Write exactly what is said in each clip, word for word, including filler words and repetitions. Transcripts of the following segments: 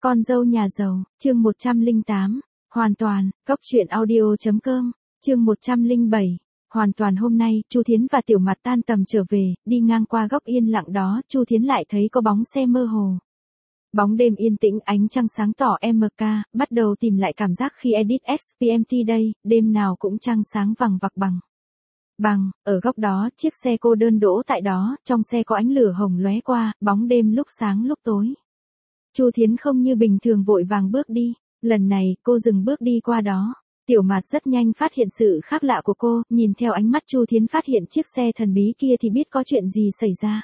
Con dâu nhà giàu, chương một trăm lẻ tám, hoàn toàn, góc truyện audio chấm com, chương một trăm lẻ bảy, hoàn toàn. Hôm nay, Chu Thiến và Tiểu Mạt tan tầm trở về, đi ngang qua góc yên lặng đó, Chu Thiến lại thấy có bóng xe mơ hồ. Bóng đêm yên tĩnh, ánh trăng sáng tỏ em ca, bắt đầu tìm lại cảm giác khi edit ét pê em tê đây, đêm nào cũng trăng sáng vằng vặc bằng. Bằng, ở góc đó, chiếc xe cô đơn đỗ tại đó, trong xe có ánh lửa hồng lóe qua, bóng đêm lúc sáng lúc tối. Chu Thiến không như bình thường vội vàng bước đi, lần này cô dừng bước đi qua đó. Tiểu Mạt rất nhanh phát hiện sự khác lạ của cô, nhìn theo ánh mắt Chu Thiến phát hiện chiếc xe thần bí kia thì biết có chuyện gì xảy ra.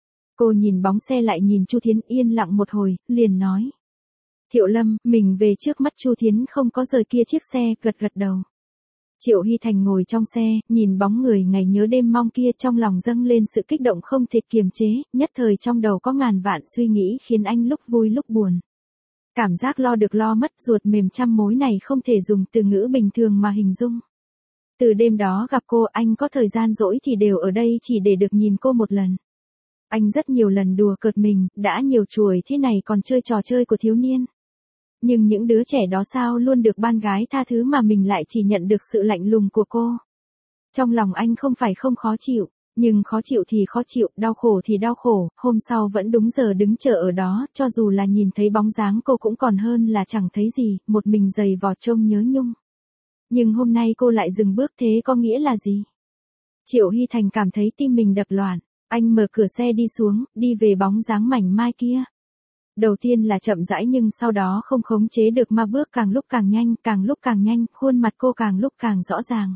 Cô nhìn bóng xe lại nhìn Chu Thiến yên lặng một hồi, liền nói. Thiệu Lâm, mình về trước. Mắt Chu Thiến không có rời kia chiếc xe, gật gật đầu. Triệu Hy Thành ngồi trong xe, nhìn bóng người ngày nhớ đêm mong kia trong lòng dâng lên sự kích động không thể kiềm chế, nhất thời trong đầu có ngàn vạn suy nghĩ khiến anh lúc vui lúc buồn. Cảm giác lo được lo mất ruột mềm trăm mối này không thể dùng từ ngữ bình thường mà hình dung. Từ đêm đó gặp cô anh có thời gian rỗi thì đều ở đây chỉ để được nhìn cô một lần. Anh rất nhiều lần đùa cợt mình, đã nhiều chuỗi thế này còn chơi trò chơi của thiếu niên. Nhưng những đứa trẻ đó sao luôn được ban gái tha thứ mà mình lại chỉ nhận được sự lạnh lùng của cô. Trong lòng anh không phải không khó chịu, nhưng khó chịu thì khó chịu, đau khổ thì đau khổ, hôm sau vẫn đúng giờ đứng chờ ở đó, cho dù là nhìn thấy bóng dáng cô cũng còn hơn là chẳng thấy gì, một mình giày vò trông nhớ nhung. Nhưng hôm nay cô lại dừng bước, thế có nghĩa là gì? Triệu Hy Thành cảm thấy tim mình đập loạn, anh mở cửa xe đi xuống, đi về bóng dáng mảnh mai kia. Đầu tiên là chậm rãi nhưng sau đó không khống chế được mà bước càng lúc càng nhanh, càng lúc càng nhanh, khuôn mặt cô càng lúc càng rõ ràng.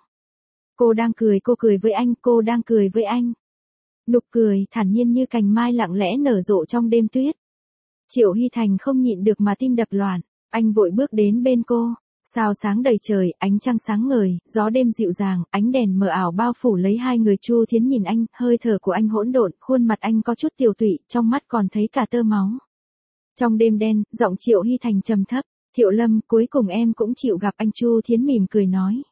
Cô đang cười, cô cười với anh, cô đang cười với anh. Nụ cười thản nhiên như cành mai lặng lẽ nở rộ trong đêm tuyết. Triệu Hy Thành không nhịn được mà tim đập loạn, anh vội bước đến bên cô. Sao sáng đầy trời, ánh trăng sáng ngời, gió đêm dịu dàng, ánh đèn mờ ảo bao phủ lấy hai người. Chu Thiến nhìn anh, hơi thở của anh hỗn độn, khuôn mặt anh có chút tiều tụy, trong mắt còn thấy cả tơ máu. Trong đêm đen, giọng Triệu Hy Thành trầm thấp, Thiệu Lâm, cuối cùng em cũng chịu gặp anh. Chu Thiến mỉm cười nói.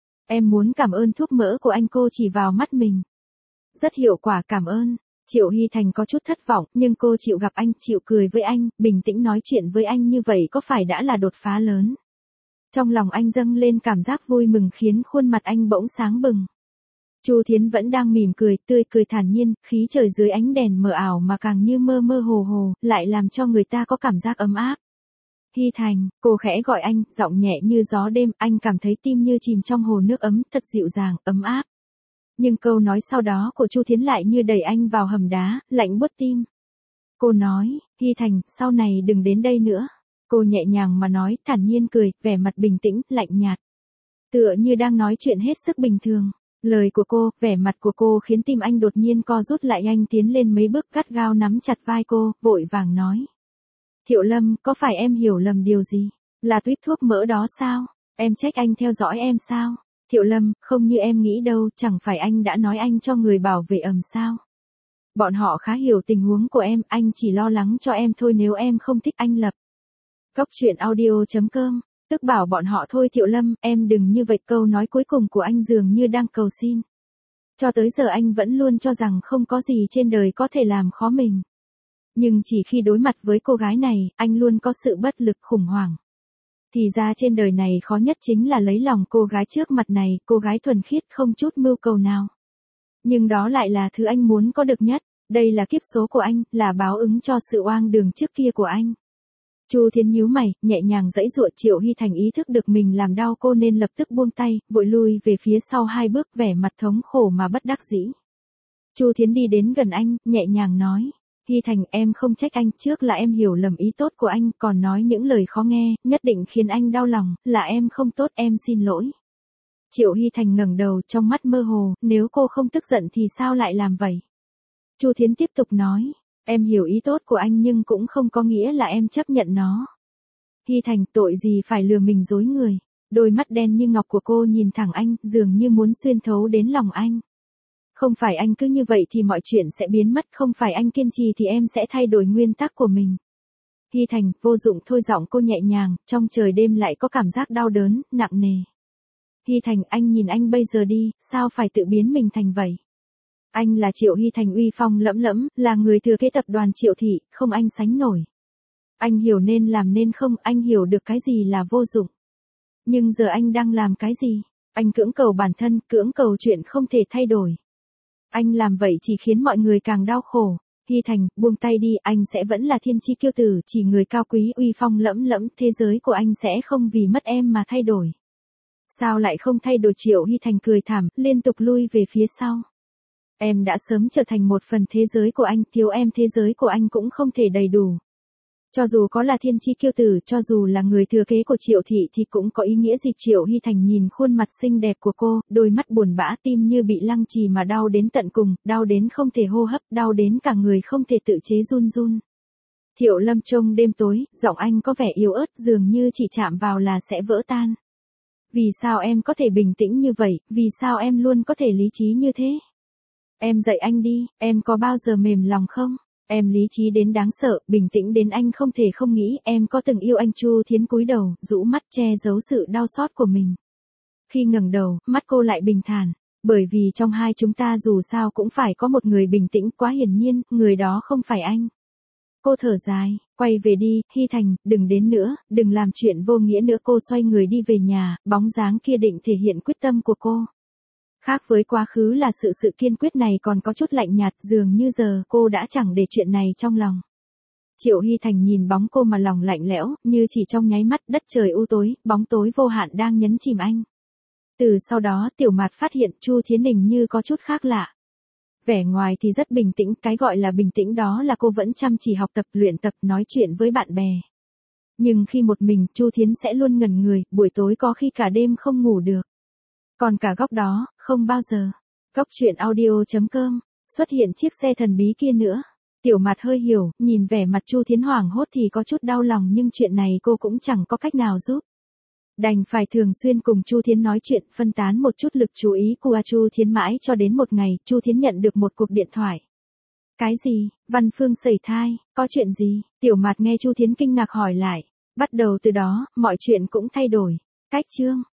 Em muốn cảm ơn thuốc mỡ của anh. Cô chỉ vào mắt mình. Rất hiệu quả, cảm ơn. Triệu Hy Thành có chút thất vọng, nhưng cô chịu gặp anh, chịu cười với anh, bình tĩnh nói chuyện với anh như vậy có phải đã là đột phá lớn. Trong lòng anh dâng lên cảm giác vui mừng khiến khuôn mặt anh bỗng sáng bừng. Chu Thiến vẫn đang mỉm cười, tươi cười thản nhiên, khí trời dưới ánh đèn mờ ảo mà càng như mơ mơ hồ hồ, lại làm cho người ta có cảm giác ấm áp. Hy Thành, cô khẽ gọi anh, giọng nhẹ như gió đêm, anh cảm thấy tim như chìm trong hồ nước ấm, thật dịu dàng, ấm áp. Nhưng câu nói sau đó của Chu Thiến lại như đẩy anh vào hầm đá, lạnh buốt tim. Cô nói, Hy Thành, sau này đừng đến đây nữa. Cô nhẹ nhàng mà nói, thản nhiên cười, vẻ mặt bình tĩnh, lạnh nhạt. Tựa như đang nói chuyện hết sức bình thường. Lời của cô, vẻ mặt của cô khiến tim anh đột nhiên co rút lại, anh tiến lên mấy bước gắt gao nắm chặt vai cô, vội vàng nói. Thiệu Lâm, có phải em hiểu lầm điều gì? Là tuyết thuốc mỡ đó sao? Em trách anh theo dõi em sao? Thiệu Lâm, không như em nghĩ đâu, chẳng phải anh đã nói anh cho người bảo vệ ẩm sao? Bọn họ khá hiểu tình huống của em, anh chỉ lo lắng cho em thôi, nếu em không thích anh lập. Góc truyện audio chấm com, tức bảo bọn họ thôi. Thiệu Lâm, em đừng như vậy. Câu nói cuối cùng của anh dường như đang cầu xin. Cho tới giờ anh vẫn luôn cho rằng không có gì trên đời có thể làm khó mình. Nhưng chỉ khi đối mặt với cô gái này, anh luôn có sự bất lực khủng hoảng. Thì ra trên đời này khó nhất chính là lấy lòng cô gái trước mặt này, cô gái thuần khiết không chút mưu cầu nào. Nhưng đó lại là thứ anh muốn có được nhất, đây là kiếp số của anh, là báo ứng cho sự oang đường trước kia của anh. Chu Thiến nhíu mày, nhẹ nhàng giãy giụa. Triệu Hy Thành ý thức được mình làm đau cô nên lập tức buông tay, vội lui về phía sau hai bước, vẻ mặt thống khổ mà bất đắc dĩ. Chu Thiến đi đến gần anh, nhẹ nhàng nói. Hy Thành, em không trách anh, trước là em hiểu lầm ý tốt của anh, còn nói những lời khó nghe, nhất định khiến anh đau lòng, là em không tốt, em xin lỗi. Triệu Hy Thành ngẩng đầu, trong mắt mơ hồ, nếu cô không tức giận thì sao lại làm vậy? Chu Thiến tiếp tục nói. Em hiểu ý tốt của anh nhưng cũng không có nghĩa là em chấp nhận nó. Hy Thành, tội gì phải lừa mình dối người. Đôi mắt đen như ngọc của cô nhìn thẳng anh, dường như muốn xuyên thấu đến lòng anh. Không phải anh cứ như vậy thì mọi chuyện sẽ biến mất, không phải anh kiên trì thì em sẽ thay đổi nguyên tắc của mình. Hy Thành, vô dụng thôi. Giọng cô nhẹ nhàng, trong trời đêm lại có cảm giác đau đớn, nặng nề. Hy Thành, anh nhìn anh bây giờ đi, sao phải tự biến mình thành vậy? Anh là Triệu Hy Thành, uy phong lẫm lẫm, là người thừa kế tập đoàn Triệu thị, không anh sánh nổi. Anh hiểu nên làm nên không, anh hiểu được cái gì là vô dụng. Nhưng giờ anh đang làm cái gì? Anh cưỡng cầu bản thân, cưỡng cầu chuyện không thể thay đổi. Anh làm vậy chỉ khiến mọi người càng đau khổ. Hy Thành, buông tay đi, anh sẽ vẫn là thiên chi kiêu tử, chỉ người cao quý uy phong lẫm lẫm, thế giới của anh sẽ không vì mất em mà thay đổi. Sao lại không thay đổi? Triệu Hy Thành cười thảm, liên tục lui về phía sau. Em đã sớm trở thành một phần thế giới của anh, thiếu em thế giới của anh cũng không thể đầy đủ. Cho dù có là thiên chi kiêu tử, cho dù là người thừa kế của Triệu thị thì cũng có ý nghĩa gì? Triệu Hy Thành nhìn khuôn mặt xinh đẹp của cô, đôi mắt buồn bã, tim như bị lăng trì mà đau đến tận cùng, đau đến không thể hô hấp, đau đến cả người không thể tự chế run run. Thiệu Lâm trông đêm tối, giọng anh có vẻ yếu ớt, dường như chỉ chạm vào là sẽ vỡ tan. Vì sao em có thể bình tĩnh như vậy, vì sao em luôn có thể lý trí như thế? Em dạy anh đi, em có bao giờ mềm lòng không? Em lý trí đến đáng sợ, bình tĩnh đến anh không thể không nghĩ. Em có từng yêu anh? Chu Thiến cúi đầu, rũ mắt che giấu sự đau xót của mình. Khi ngẩng đầu, mắt cô lại bình thản. Bởi vì trong hai chúng ta dù sao cũng phải có một người bình tĩnh, quá hiển nhiên, người đó không phải anh. Cô thở dài, quay về đi, Hy Thành, đừng đến nữa, đừng làm chuyện vô nghĩa nữa. Cô xoay người đi về nhà, bóng dáng kia định thể hiện quyết tâm của cô. Khác với quá khứ là sự sự kiên quyết này còn có chút lạnh nhạt, dường như giờ cô đã chẳng để chuyện này trong lòng. Triệu Hy Thành nhìn bóng cô mà lòng lạnh lẽo, như chỉ trong nháy mắt, đất trời u tối, bóng tối vô hạn đang nhấn chìm anh. Từ sau đó Tiểu Mạt phát hiện Chu Thiến Đình như có chút khác lạ. Vẻ ngoài thì rất bình tĩnh, cái gọi là bình tĩnh đó là cô vẫn chăm chỉ học tập, luyện tập, nói chuyện với bạn bè. Nhưng khi một mình, Chu Thiến sẽ luôn ngẩn người, buổi tối có khi cả đêm không ngủ được. Còn cả góc đó, không bao giờ. Góc truyện audio chấm com, xuất hiện chiếc xe thần bí kia nữa. Tiểu Mạt hơi hiểu, nhìn vẻ mặt Chu Thiến hoảng hốt thì có chút đau lòng, nhưng chuyện này cô cũng chẳng có cách nào giúp. Đành phải thường xuyên cùng Chu Thiến nói chuyện, phân tán một chút lực chú ý của Chu Thiến mãi cho đến một ngày, Chu Thiến nhận được một cuộc điện thoại. Cái gì? Văn Phương sẩy thai, có chuyện gì? Tiểu Mạt nghe Chu Thiến kinh ngạc hỏi lại. Bắt đầu từ đó, mọi chuyện cũng thay đổi. Cách chương